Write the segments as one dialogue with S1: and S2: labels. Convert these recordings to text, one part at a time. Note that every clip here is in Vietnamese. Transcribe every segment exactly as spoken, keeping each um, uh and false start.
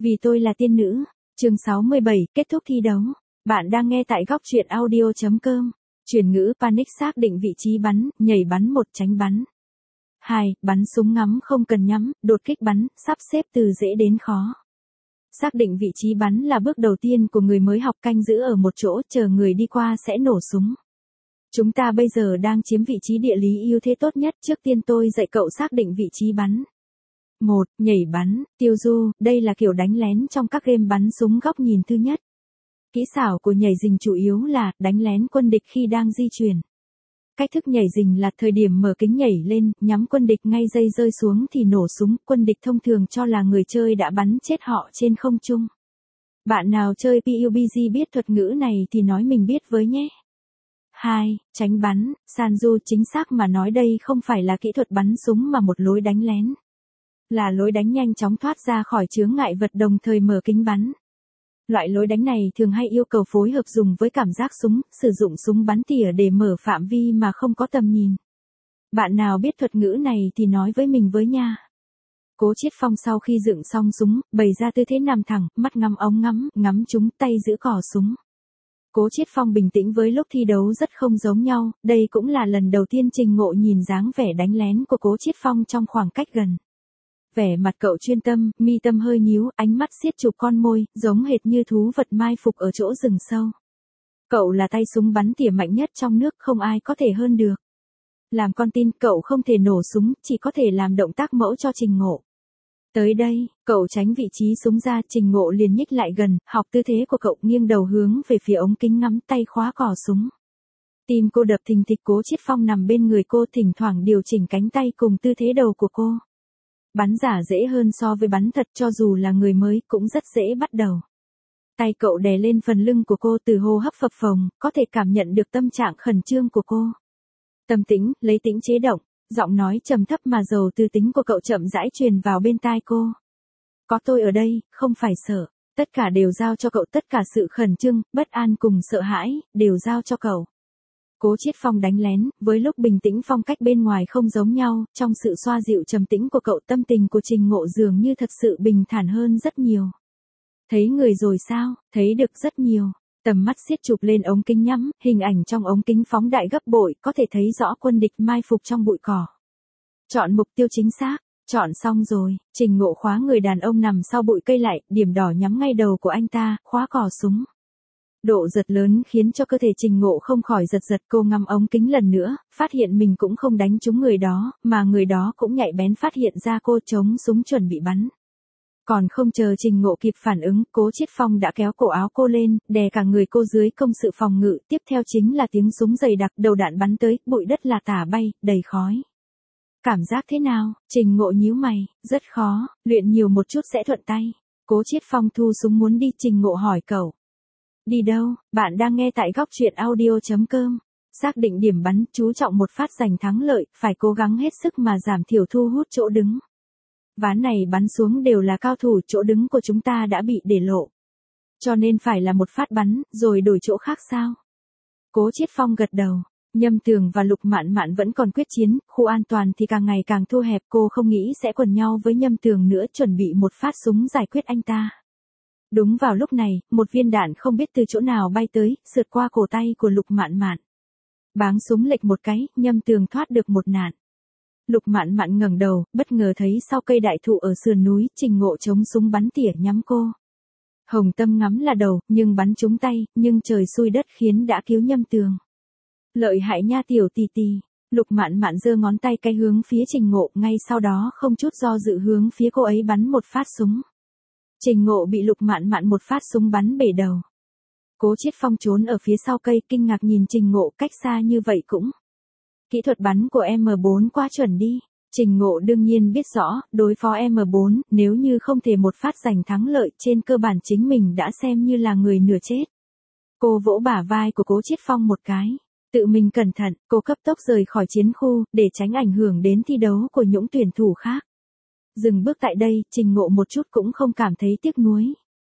S1: Vì tôi là tiên nữ. Chương sáu mươi bảy, kết thúc thi đấu. Bạn đang nghe tại góc truyện audio chấm com. Chuyển ngữ panic xác định vị trí bắn, nhảy bắn một tránh bắn. hai. Bắn súng ngắm không cần nhắm, đột kích bắn, sắp xếp từ dễ đến khó. Xác định vị trí bắn là bước đầu tiên của người mới học, canh giữ ở một chỗ chờ người đi qua sẽ nổ súng. Chúng ta bây giờ đang chiếm vị trí địa lý ưu thế tốt nhất, trước tiên tôi dạy cậu xác định vị trí bắn. một. Nhảy bắn, tiêu du, đây là kiểu đánh lén trong các game bắn súng góc nhìn thứ nhất. Kỹ xảo của nhảy rình chủ yếu là đánh lén quân địch khi đang di chuyển. Cách thức nhảy rình là thời điểm mở kính nhảy lên, nhắm quân địch ngay giây rơi xuống thì nổ súng, quân địch thông thường cho là người chơi đã bắn chết họ trên không trung. Bạn nào chơi pê u bê giê biết thuật ngữ này thì nói mình biết với nhé. hai. Tránh bắn, Sanju, chính xác mà nói đây không phải là kỹ thuật bắn súng mà một lối đánh lén. Là lối đánh nhanh chóng thoát ra khỏi chướng ngại vật đồng thời mở kính bắn. Loại lối đánh này thường hay yêu cầu phối hợp dùng với cảm giác súng, sử dụng súng bắn tỉa để mở phạm vi mà không có tầm nhìn. Bạn nào biết thuật ngữ này thì nói với mình với nha. Cố Chiết Phong sau khi dựng xong súng, bày ra tư thế nằm thẳng, mắt ngắm ống ngắm, ngắm trúng tay giữ cò súng. Cố Chiết Phong bình tĩnh với lúc thi đấu rất không giống nhau, đây cũng là lần đầu tiên Trình Ngộ nhìn dáng vẻ đánh lén của Cố Chiết Phong trong khoảng cách gần. Vẻ mặt cậu chuyên tâm, mi tâm hơi nhíu, ánh mắt siết chụp con môi, giống hệt như thú vật mai phục ở chỗ rừng sâu. Cậu là tay súng bắn tỉa mạnh nhất trong nước, không ai có thể hơn được. Làm con tin, cậu không thể nổ súng, chỉ có thể làm động tác mẫu cho Trình Ngộ. Tới đây, cậu tránh vị trí súng ra, Trình Ngộ liền nhích lại gần, học tư thế của cậu, nghiêng đầu hướng về phía ống kính ngắm, tay khóa cò súng. Tim cô đập thình thịch, Cố Chiết Phong nằm bên người cô, thỉnh thoảng điều chỉnh cánh tay cùng tư thế đầu của cô. Bắn giả dễ hơn so với bắn thật, cho dù là người mới cũng rất dễ bắt đầu. Tay cậu đè lên phần lưng của cô, từ hô hấp phập phồng, có thể cảm nhận được tâm trạng khẩn trương của cô. Tâm tĩnh, lấy tĩnh chế động, giọng nói trầm thấp mà giàu tư tính của cậu chậm rãi truyền vào bên tai cô. Có tôi ở đây, không phải sợ, tất cả đều giao cho cậu, tất cả sự khẩn trương, bất an cùng sợ hãi, đều giao cho cậu. Cố Chiết Phong đánh lén, với lúc bình tĩnh phong cách bên ngoài không giống nhau, trong sự xoa dịu trầm tĩnh của cậu, tâm tình của Trình Ngộ dường như thật sự bình thản hơn rất nhiều. Thấy người rồi sao? Thấy được rất nhiều. Tầm mắt siết chụp lên ống kính nhắm, hình ảnh trong ống kính phóng đại gấp bội, có thể thấy rõ quân địch mai phục trong bụi cỏ. Chọn mục tiêu chính xác. Chọn xong rồi, Trình Ngộ khóa người đàn ông nằm sau bụi cây lại, điểm đỏ nhắm ngay đầu của anh ta, khóa cò súng. Độ giật lớn khiến cho cơ thể Trình Ngộ không khỏi giật giật, cô ngắm ống kính lần nữa, phát hiện mình cũng không đánh trúng người đó, mà người đó cũng nhạy bén phát hiện ra cô, chống súng chuẩn bị bắn. Còn không chờ Trình Ngộ kịp phản ứng, Cố Chiết Phong đã kéo cổ áo cô lên, đè cả người cô dưới công sự phòng ngự, tiếp theo chính là tiếng súng dày đặc, đầu đạn bắn tới, bụi đất là tả bay, đầy khói. Cảm giác thế nào? Trình Ngộ nhíu mày, rất khó, luyện nhiều một chút sẽ thuận tay. Cố Chiết Phong thu súng muốn đi, Trình Ngộ hỏi cậu. Đi đâu? Bạn đang nghe tại góc truyện audio chấm com. Xác định điểm bắn, chú trọng một phát giành thắng lợi, phải cố gắng hết sức mà giảm thiểu thu hút chỗ đứng. Ván này bắn xuống đều là cao thủ, chỗ đứng của chúng ta đã bị để lộ. Cho nên phải là một phát bắn, rồi đổi chỗ khác sao? Cố Chiết Phong gật đầu. Nhâm Tường và Lục Mạn Mạn vẫn còn quyết chiến, khu an toàn thì càng ngày càng thu hẹp, cô không nghĩ sẽ quần nhau với Nhâm Tường nữa, chuẩn bị một phát súng giải quyết anh ta. Đúng vào lúc này, một viên đạn không biết từ chỗ nào bay tới, sượt qua cổ tay của Lục Mạn Mạn. Báng súng lệch một cái, Nhâm Tường thoát được một nạn. Lục Mạn Mạn ngẩng đầu, bất ngờ thấy sau cây đại thụ ở sườn núi, Trình Ngộ chống súng bắn tỉa nhắm cô. Hồng tâm ngắm là đầu, nhưng bắn trúng tay, nhưng trời xui đất khiến đã cứu Nhâm Tường. Lợi hại nha tiểu tì tì. Lục Mạn Mạn giơ ngón tay cái hướng phía Trình Ngộ, ngay sau đó không chút do dự hướng phía cô ấy bắn một phát súng. Trình Ngộ bị Lục Mạn Mạn một phát súng bắn bể đầu. Cố Chiết Phong trốn ở phía sau cây, kinh ngạc nhìn Trình Ngộ, cách xa như vậy cũng. Kỹ thuật bắn của em bốn quá chuẩn đi. Trình Ngộ đương nhiên biết rõ, đối phó em bốn, nếu như không thể một phát giành thắng lợi, trên cơ bản chính mình đã xem như là người nửa chết. Cô vỗ bả vai của Cố Chiết Phong một cái. Tự mình cẩn thận, cô cấp tốc rời khỏi chiến khu, để tránh ảnh hưởng đến thi đấu của những tuyển thủ khác. Dừng bước tại đây, Trình Ngộ một chút cũng không cảm thấy tiếc nuối.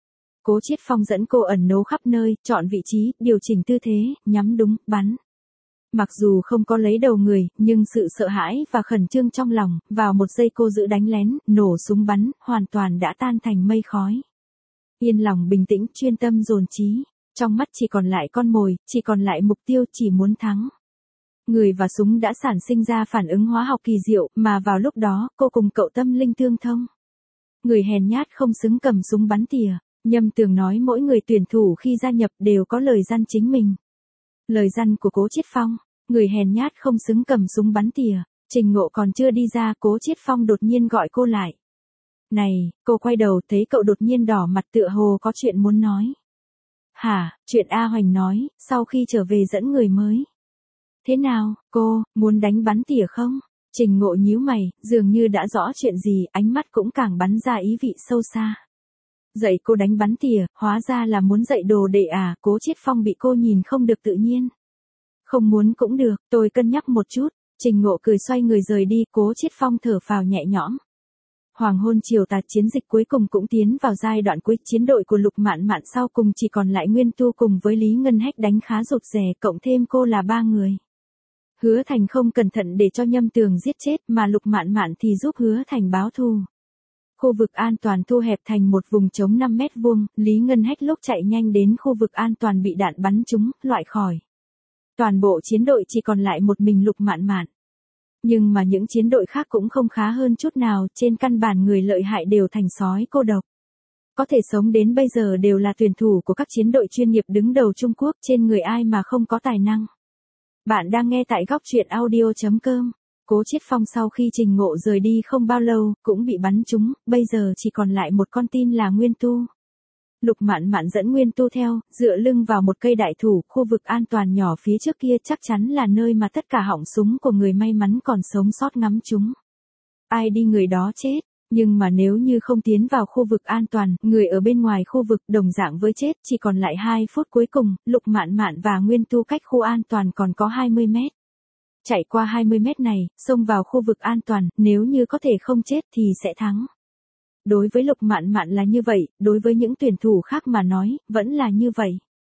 S1: Cố Chiết Phong dẫn cô ẩn nấu khắp nơi, chọn vị trí, điều chỉnh tư thế, nhắm đúng, bắn. Mặc dù không có lấy đầu người, nhưng sự sợ hãi và khẩn trương trong lòng, vào một giây cô giữ đánh lén, nổ súng bắn, hoàn toàn đã tan thành mây khói. Yên lòng bình tĩnh, chuyên tâm dồn trí. Trong mắt chỉ còn lại con mồi, chỉ còn lại mục tiêu, chỉ muốn thắng. Người và súng đã sản sinh ra phản ứng hóa học kỳ diệu, mà vào lúc đó, cô cùng cậu tâm linh tương thông. Người hèn nhát không xứng cầm súng bắn tỉa. Nhâm Tường nói mỗi người tuyển thủ khi gia nhập đều có lời răn chính mình. Lời răn của Cố Chiết Phong, người hèn nhát không xứng cầm súng bắn tỉa. Trình Ngộ còn chưa đi ra, Cố Chiết Phong đột nhiên gọi cô lại. Này, cô quay đầu thấy cậu đột nhiên đỏ mặt tựa hồ có chuyện muốn nói. Hả, chuyện A Hoành nói, sau khi trở về dẫn người mới. Thế nào, cô, muốn đánh bắn tỉa không? Trình Ngộ nhíu mày, dường như đã rõ chuyện gì, ánh mắt cũng càng bắn ra ý vị sâu xa. Dạy cô đánh bắn tỉa, hóa ra là muốn dạy đồ đệ à, Cố Chiết Phong bị cô nhìn không được tự nhiên. Không muốn cũng được, tôi cân nhắc một chút. Trình Ngộ cười xoay người rời đi, Cố Chiết Phong thở phào nhẹ nhõm. Hoàng hôn chiều tà chiến dịch cuối cùng cũng tiến vào giai đoạn cuối, chiến đội của Lục Mạn Mạn sau cùng chỉ còn lại Nguyên Tu cùng với Lý Ngân Hách đánh khá rụt rè, cộng thêm cô là ba người. Hứa Thành không cẩn thận để cho Nhâm Tường giết chết, mà Lục Mạn Mạn thì giúp Hứa Thành báo thù. Khu vực an toàn thu hẹp thành một vùng trống năm mét vuông, Lý Ngân Hách lúc chạy nhanh đến khu vực an toàn bị đạn bắn trúng, loại khỏi. Toàn bộ chiến đội chỉ còn lại một mình Lục Mạn Mạn. Nhưng mà những chiến đội khác cũng không khá hơn chút nào, trên căn bản người lợi hại đều thành sói cô độc. Có thể sống đến bây giờ đều là tuyển thủ của các chiến đội chuyên nghiệp đứng đầu Trung Quốc, trên người ai mà không có tài năng. Bạn đang nghe tại góc truyện audio chấm com. Cố Chiết Phong sau khi Trình Ngộ rời đi không bao lâu, cũng bị bắn trúng, bây giờ chỉ còn lại một con tin là Nguyên Tu. Lục Mạn Mạn dẫn Nguyên Tu theo, dựa lưng vào một cây đại thụ, khu vực an toàn nhỏ phía trước kia chắc chắn là nơi mà tất cả họng súng của người may mắn còn sống sót ngắm chúng. Ai đi người đó chết, nhưng mà nếu như không tiến vào khu vực an toàn, người ở bên ngoài khu vực đồng dạng với chết, chỉ còn lại hai phút cuối cùng, Lục Mạn Mạn và Nguyên Tu cách khu an toàn còn có hai mươi mét. Chạy qua hai mươi mét này, xông vào khu vực an toàn, nếu như có thể không chết thì sẽ thắng. Đối với Lục Mạn Mạn là như vậy, đối với những tuyển thủ khác mà nói, vẫn là như vậy.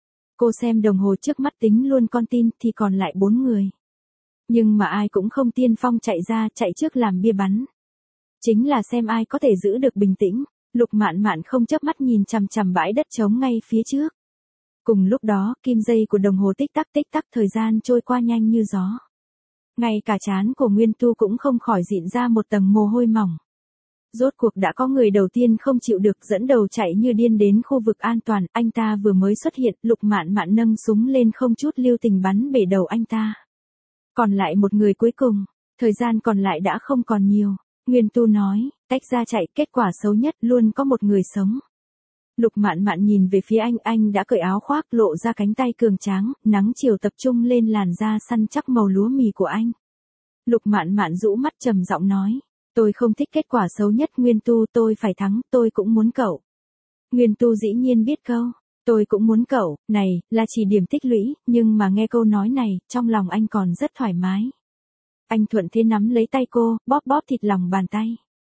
S1: Cô xem đồng hồ trước mắt tính luôn con tin thì còn lại bốn người. Nhưng mà ai cũng không tiên phong chạy ra, chạy trước làm bia bắn. Chính là xem ai có thể giữ được bình tĩnh. Lục Mạn Mạn không chớp mắt nhìn chằm chằm bãi đất trống ngay phía trước. Cùng lúc đó, kim dây của đồng hồ tích tắc tích tắc, thời gian trôi qua nhanh như gió. Ngay cả trán của Nguyên Tu cũng không khỏi dịn ra một tầng mồ hôi mỏng. Rốt cuộc đã có người đầu tiên không chịu được dẫn đầu chạy như điên đến khu vực an toàn, anh ta vừa mới xuất hiện, Lục Mạn Mạn nâng súng lên không chút lưu tình bắn bể đầu anh ta. Còn lại một người cuối cùng, thời gian còn lại đã không còn nhiều, Nguyên Tu nói, tách ra chạy, kết quả xấu nhất luôn có một người sống. Lục Mạn Mạn nhìn về phía anh, anh đã cởi áo khoác lộ ra cánh tay cường tráng, nắng chiều tập trung lên làn da săn chắc màu lúa mì của anh. Lục Mạn Mạn rũ mắt trầm giọng nói. Tôi không thích kết quả xấu nhất Nguyên Tu, tôi phải thắng, tôi cũng muốn cậu. Nguyên Tu dĩ nhiên biết câu, tôi cũng muốn cậu, này, là chỉ điểm tích lũy, nhưng mà nghe câu nói này, trong lòng anh còn rất thoải mái. Anh thuận thế nắm lấy tay cô, bóp bóp thịt lòng bàn tay.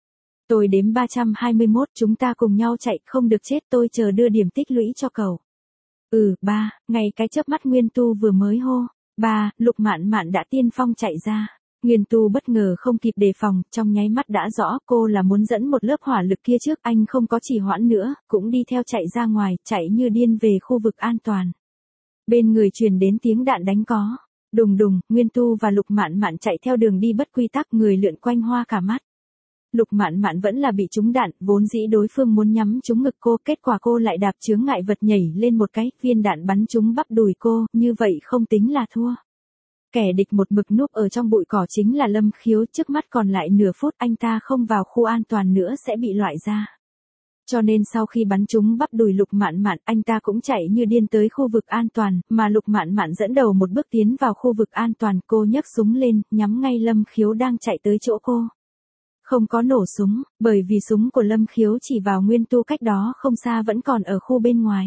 S1: Tôi đếm ba trăm hai mươi mốt, chúng ta cùng nhau chạy, không được chết, tôi chờ đưa điểm tích lũy cho cậu. Ừ, ba, ngay cái chớp mắt Nguyên Tu vừa mới hô, ba, Lục Mạn Mạn đã tiên phong chạy ra. Nguyên Tu bất ngờ không kịp đề phòng, trong nháy mắt đã rõ cô là muốn dẫn một lớp hỏa lực kia trước, anh không có trì hoãn nữa, cũng đi theo chạy ra ngoài, chạy như điên về khu vực an toàn. Bên người truyền đến tiếng đạn đánh có, đùng đùng, Nguyên Tu và Lục Mạn Mạn chạy theo đường đi bất quy tắc, người lượn quanh hoa cả mắt. Lục Mạn Mạn vẫn là bị trúng đạn, vốn dĩ đối phương muốn nhắm trúng ngực cô, kết quả cô lại đạp chướng ngại vật nhảy lên một cái, viên đạn bắn trúng bắp đùi cô, như vậy không tính là thua. Kẻ địch một mực núp ở trong bụi cỏ chính là Lâm Khiếu, trước mắt còn lại nửa phút anh ta không vào khu an toàn nữa sẽ bị loại ra. Cho nên sau khi bắn trúng bắp đùi Lục Mạn Mạn, anh ta cũng chạy như điên tới khu vực an toàn, mà Lục Mạn Mạn dẫn đầu một bước tiến vào khu vực an toàn, cô nhấc súng lên, nhắm ngay Lâm Khiếu đang chạy tới chỗ cô. Không có nổ súng, bởi vì súng của Lâm Khiếu chỉ vào Nguyên Tu cách đó không xa vẫn còn ở khu bên ngoài.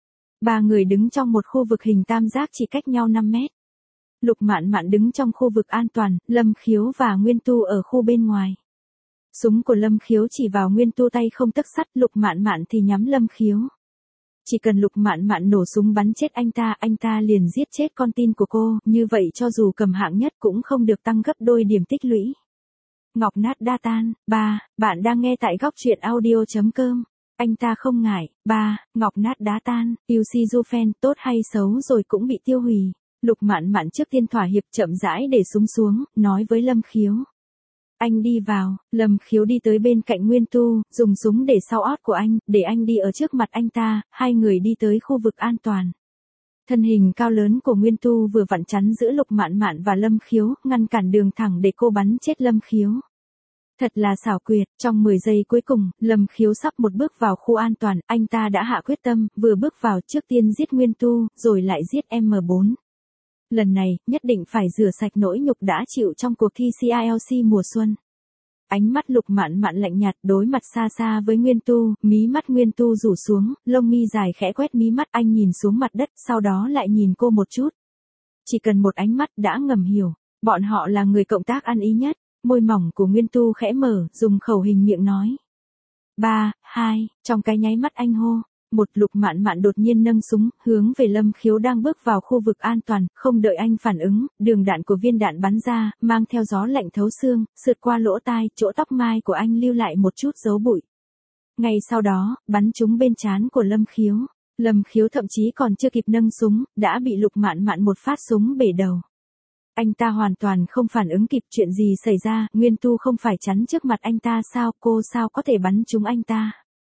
S1: Ba người đứng trong một khu vực hình tam giác chỉ cách nhau năm mét. Lục Mạn Mạn đứng trong khu vực an toàn, Lâm Khiếu và Nguyên Tu ở khu bên ngoài. Súng của Lâm Khiếu chỉ vào Nguyên Tu tay không tấc sắt, Lục Mạn Mạn thì nhắm Lâm Khiếu. Chỉ cần Lục Mạn Mạn nổ súng bắn chết anh ta, anh ta liền giết chết con tin của cô, như vậy cho dù cầm hạng nhất cũng không được tăng gấp đôi điểm tích lũy. Ngọc nát đa tan, ba, bạn đang nghe tại góc truyện audio chấm com. Anh ta không ngại. Ba, ngọc nát đá tan, yêu si du phen, tốt hay xấu rồi cũng bị tiêu hủy. Lục Mạn Mạn trước tiên thỏa hiệp chậm rãi để súng xuống, nói với Lâm Khiếu. Anh đi vào. Lâm Khiếu đi tới bên cạnh Nguyên Tu, dùng súng để sau ót của anh, để anh đi ở trước mặt anh ta, hai người đi tới khu vực an toàn. Thân hình cao lớn của Nguyên Tu vừa vặn chắn giữa Lục Mạn Mạn và Lâm Khiếu, ngăn cản đường thẳng để cô bắn chết Lâm Khiếu. Thật là xảo quyệt, trong mười giây cuối cùng, Lâm Khiếu sắp một bước vào khu an toàn, anh ta đã hạ quyết tâm, vừa bước vào trước tiên giết Nguyên Tu, rồi lại giết em bốn. Lần này, nhất định phải rửa sạch nỗi nhục đã chịu trong cuộc thi xê i eo xê mùa xuân. Ánh mắt Lục Mạn Mạn lạnh nhạt đối mặt xa xa với Nguyên Tu, mí mắt Nguyên Tu rủ xuống, lông mi dài khẽ quét mí mắt anh nhìn xuống mặt đất, sau đó lại nhìn cô một chút. Chỉ cần một ánh mắt đã ngầm hiểu, bọn họ là người cộng tác ăn ý nhất. Môi mỏng của Nguyên Tu khẽ mở, dùng khẩu hình miệng nói. Ba, hai, trong cái nháy mắt anh hô. Một Lục Mạn Mạn đột nhiên nâng súng, hướng về Lâm Khiếu đang bước vào khu vực an toàn, không đợi anh phản ứng, đường đạn của viên đạn bắn ra, mang theo gió lạnh thấu xương, sượt qua lỗ tai, chỗ tóc mai của anh lưu lại một chút dấu bụi. Ngay sau đó, bắn trúng bên trán của Lâm Khiếu. Lâm Khiếu thậm chí còn chưa kịp nâng súng, đã bị Lục Mạn Mạn một phát súng bể đầu. Anh ta hoàn toàn không phản ứng kịp chuyện gì xảy ra, Nguyên Tu không phải chắn trước mặt anh ta sao, cô sao có thể bắn trúng anh ta.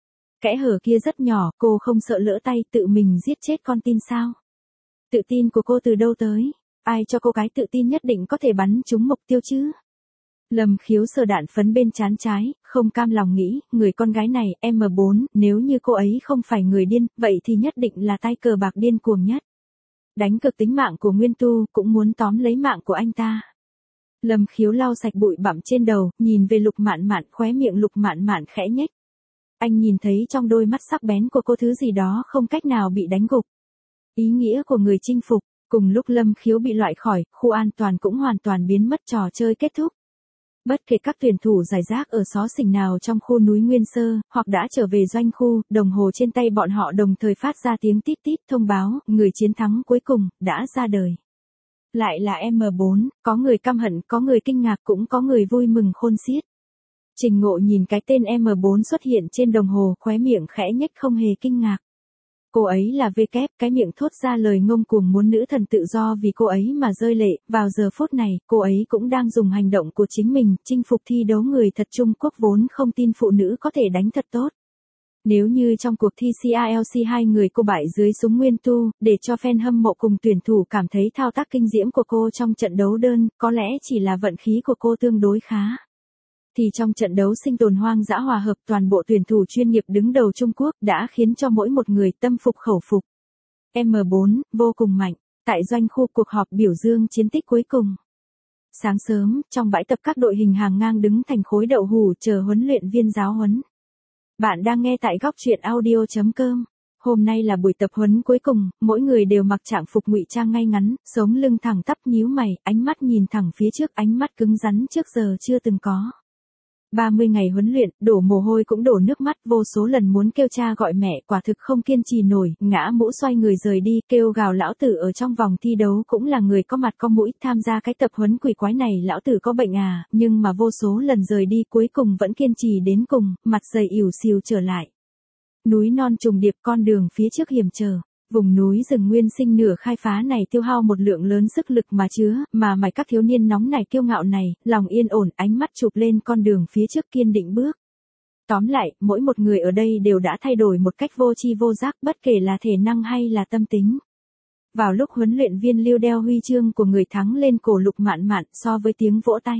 S1: Kẽ hở kia rất nhỏ, cô không sợ lỡ tay tự mình giết chết con tin sao. Tự tin của cô từ đâu tới, ai cho cô cái tự tin nhất định có thể bắn trúng mục tiêu chứ. Lâm Khiếu sờ đạn phấn bên trán trái, không cam lòng nghĩ, người con gái này, em bốn, nếu như cô ấy không phải người điên, vậy thì nhất định là tay cờ bạc điên cuồng nhất. Đánh cược tính mạng của Nguyên Tu, cũng muốn tóm lấy mạng của anh ta. Lâm Khiếu lau sạch bụi bặm trên đầu, nhìn về Lục Mạn Mạn, khóe miệng Lục Mạn Mạn khẽ nhếch. Anh nhìn thấy trong đôi mắt sắc bén của cô thứ gì đó không cách nào bị đánh gục. Ý nghĩa của người chinh phục, cùng lúc Lâm Khiếu bị loại khỏi, khu an toàn cũng hoàn toàn biến mất, trò chơi kết thúc. Bất kể các tuyển thủ giải rác ở xó xỉnh nào trong khu núi Nguyên Sơ, hoặc đã trở về doanh khu, đồng hồ trên tay bọn họ đồng thời phát ra tiếng tít tít thông báo, người chiến thắng cuối cùng, đã ra đời. Lại là em bốn, có người căm hận, có người kinh ngạc, cũng có người vui mừng khôn xiết. Trình Ngộ nhìn cái tên em bốn xuất hiện trên đồng hồ, khóe miệng khẽ nhếch không hề kinh ngạc. Cô ấy là V kép, cái miệng thốt ra lời ngông cuồng muốn nữ thần tự do vì cô ấy mà rơi lệ, vào giờ phút này, cô ấy cũng đang dùng hành động của chính mình, chinh phục thi đấu người thật Trung Quốc vốn không tin phụ nữ có thể đánh thật tốt. Nếu như trong cuộc thi xê i eo xê hai người cô bại dưới súng Nguyên Tu, để cho fan hâm mộ cùng tuyển thủ cảm thấy thao tác kinh diễm của cô trong trận đấu đơn, có lẽ chỉ là vận khí của cô tương đối khá. Thì trong trận đấu sinh tồn hoang dã hòa hợp, toàn bộ tuyển thủ chuyên nghiệp đứng đầu Trung Quốc đã khiến cho mỗi một người tâm phục khẩu phục. em bốn, vô cùng mạnh. Tại doanh khu, cuộc họp biểu dương chiến tích cuối cùng. Sáng sớm, trong bãi tập các đội hình hàng ngang đứng thành khối đậu hủ chờ huấn luyện viên giáo huấn. Bạn đang nghe tại góc truyện audio chấm com. Hôm nay là buổi tập huấn cuối cùng, mỗi người đều mặc trạng phục ngụy trang ngay ngắn, sống lưng thẳng tắp nhíu mày, ánh mắt nhìn thẳng phía trước, ánh mắt cứng rắn trước giờ chưa từng có. ba mươi ngày huấn luyện, đổ mồ hôi cũng đổ nước mắt, vô số lần muốn kêu cha gọi mẹ, quả thực không kiên trì nổi, ngã mũ xoay người rời đi, kêu gào lão tử ở trong vòng thi đấu cũng là người có mặt có mũi, tham gia cái tập huấn quỷ quái này lão tử có bệnh à, nhưng mà vô số lần rời đi cuối cùng vẫn kiên trì đến cùng, mặt dày ỉu xìu trở lại. Núi non trùng điệp, con đường phía trước hiểm trở. Vùng núi rừng nguyên sinh nửa khai phá này tiêu hao một lượng lớn sức lực mà chứa, mà mày các thiếu niên nóng nảy kiêu ngạo này, lòng yên ổn, ánh mắt chụp lên con đường phía trước kiên định bước. Tóm lại, mỗi một người ở đây đều đã thay đổi một cách vô tri vô giác, bất kể là thể năng hay là tâm tính. Vào lúc huấn luyện viên lưu đeo huy chương của người thắng lên cổ Lục Mạn Mạn, so với tiếng vỗ tay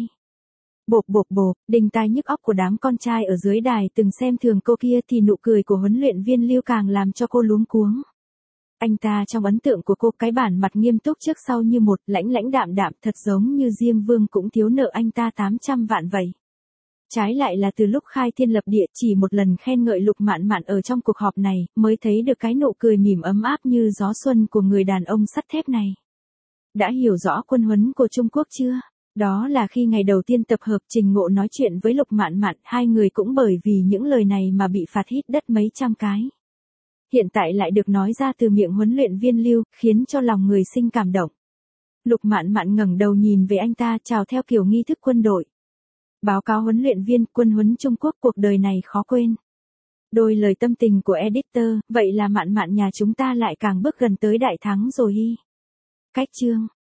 S1: bộp bộp bộp, đình tai nhức óc của đám con trai ở dưới đài từng xem thường cô kia, thì nụ cười của huấn luyện viên Lưu càng làm cho cô luống cuống. Anh ta trong ấn tượng của cô, cái bản mặt nghiêm túc trước sau như một, lãnh lãnh đạm đạm, thật giống như Diêm Vương cũng thiếu nợ anh ta tám trăm vạn vậy. Trái lại là từ lúc khai thiên lập địa, chỉ một lần khen ngợi Lục Mạn Mạn ở trong cuộc họp này, mới thấy được cái nụ cười mỉm ấm áp như gió xuân của người đàn ông sắt thép này. Đã hiểu rõ quân huấn của Trung Quốc chưa? Đó là khi ngày đầu tiên tập hợp, Trình Ngộ nói chuyện với Lục Mạn Mạn, hai người cũng bởi vì những lời này mà bị phạt hít đất mấy trăm cái. Hiện tại lại được nói ra từ miệng huấn luyện viên Lưu, khiến cho lòng người sinh cảm động. Lục Mạn Mạn ngẩng đầu nhìn về anh ta, chào theo kiểu nghi thức quân đội. Báo cáo huấn luyện viên, quân huấn Trung Quốc cuộc đời này khó quên. Đôi lời tâm tình của editor, vậy là Mạn Mạn nhà chúng ta lại càng bước gần tới đại thắng rồi hi. Cách chương